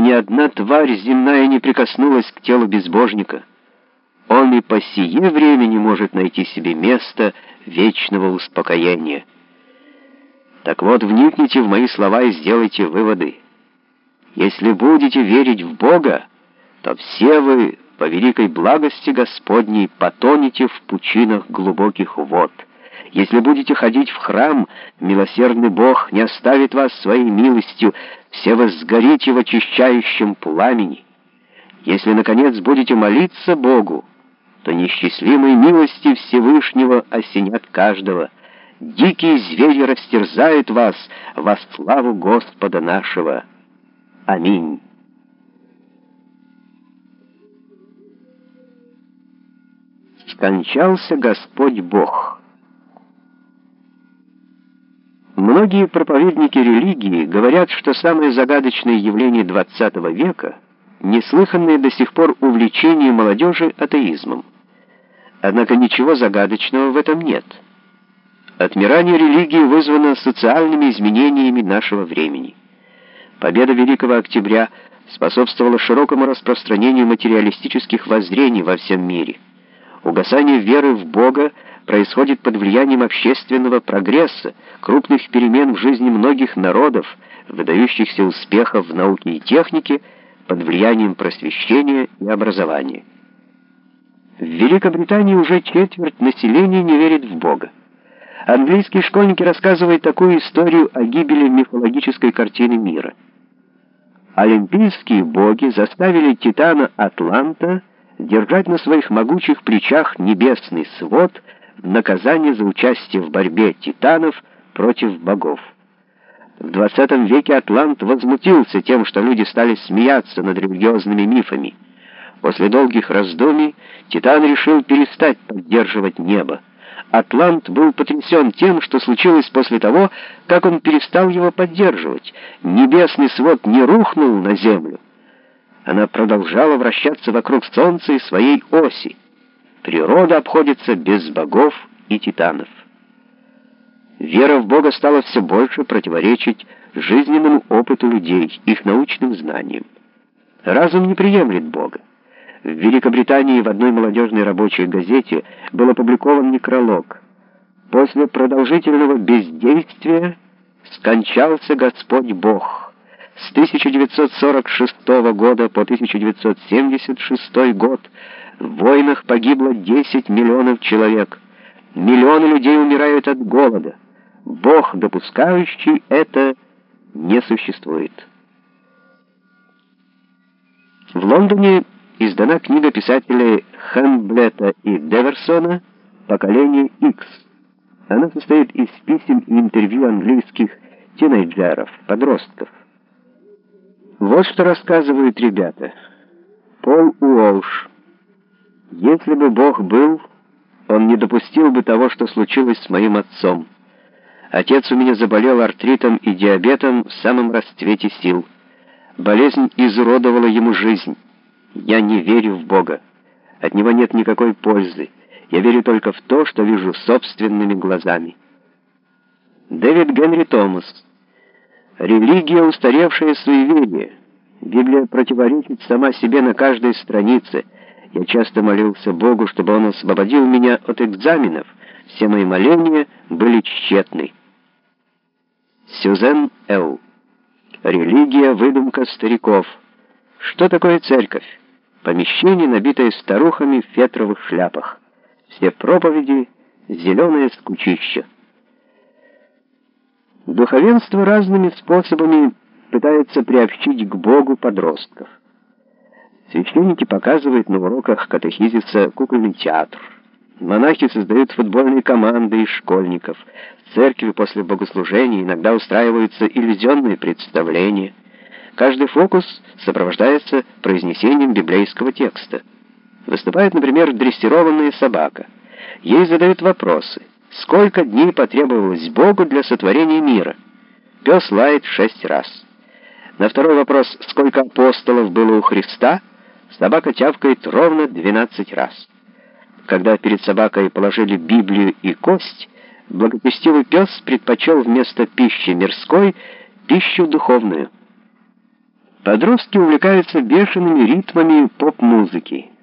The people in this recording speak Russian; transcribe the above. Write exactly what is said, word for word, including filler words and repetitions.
ни одна тварь земная не прикоснулась к телу безбожника. Он и по сие время не может найти себе места вечного успокоения. Так вот, вникните в мои слова и сделайте выводы. Если будете верить в Бога, то все вы, по великой благости Господней, потонете в пучинах глубоких вод. Если будете ходить в храм, милосердный Бог не оставит вас своей милостью, все вы сгорите в очищающем пламени. Если, наконец, будете молиться Богу, то неисчислимые милости Всевышнего осенят каждого. Дикие звери растерзают вас во славу Господа нашего. Аминь. Скончался Господь Бог. Многие проповедники религии говорят, что самое загадочное явление двадцатого века — неслыханное до сих пор увлечение молодежи атеизмом. Однако ничего загадочного в этом нет. Отмирание религии вызвано социальными изменениями нашего времени. Победа Великого Октября способствовала широкому распространению материалистических воззрений во всем мире. Угасание веры в Бога происходит под влиянием общественного прогресса, крупных перемен в жизни многих народов, выдающихся успехов в науке и технике, под влиянием просвещения и образования. В Великобритании уже четверть населения не верит в Бога. Английские школьники рассказывают такую историю о гибели мифологической картины мира. Олимпийские боги заставили титана Атланта держать на своих могучих плечах небесный свод в наказание за участие в борьбе титанов против богов. В двадцатом веке Атлант возмутился тем, что люди стали смеяться над религиозными мифами. После долгих раздумий титан решил перестать поддерживать небо. Атлант был потрясен тем, что случилось после того, как он перестал его поддерживать. Небесный свод не рухнул на землю. Она продолжала вращаться вокруг Солнца и своей оси. Природа обходится без богов и титанов. Вера в Бога стала все больше противоречить жизненному опыту людей, их научным знаниям. Разум не приемлет Бога. В Великобритании в одной молодежной рабочей газете был опубликован некролог. После продолжительного бездействия скончался Господь Бог. С тысяча девятьсот сорок шестого года по тысяча девятьсот семьдесят шестой год в войнах погибло десять миллионов человек. Миллионы людей умирают от голода. Бог, допускающий это, не существует. В Лондоне издана книга писателей Хэмблета и Деверсона «Поколение Икс». Она состоит из писем и интервью английских тинейджеров, подростков. Вот что рассказывают ребята. Пол Уолш. «Если бы Бог был, Он не допустил бы того, что случилось с моим отцом. Отец у меня заболел артритом и диабетом в самом расцвете сил. Болезнь изуродовала ему жизнь. Я не верю в Бога. От него нет никакой пользы. Я верю только в то, что вижу собственными глазами». Дэвид Генри Томас. «Религия — устаревшее суеверие. Библия противоречит сама себе на каждой странице. Я часто молился Богу, чтобы Он освободил меня от экзаменов. Все мои моления были тщетны». Сюзен Л. «Религия — выдумка стариков. Что такое церковь? Помещение, набитое старухами в фетровых шляпах. Все проповеди — зеленое скучище». Духовенство разными способами пытается приобщить к Богу подростков. Священники показывают на уроках катехизиса кукольный театр. Монахи создают футбольные команды из школьников. В церкви после богослужения иногда устраиваются иллюзионные представления. Каждый фокус сопровождается произнесением библейского текста. Выступает, например, дрессированная собака. Ей задают вопросы. Сколько дней потребовалось Богу для сотворения мира? Пес лает шесть раз. На второй вопрос, сколько апостолов было у Христа, собака тявкает ровно двенадцать раз. Когда перед собакой положили Библию и кость, благочестивый пес предпочел вместо пищи мирской пищу духовную. Подростки увлекаются бешеными ритмами поп-музыки.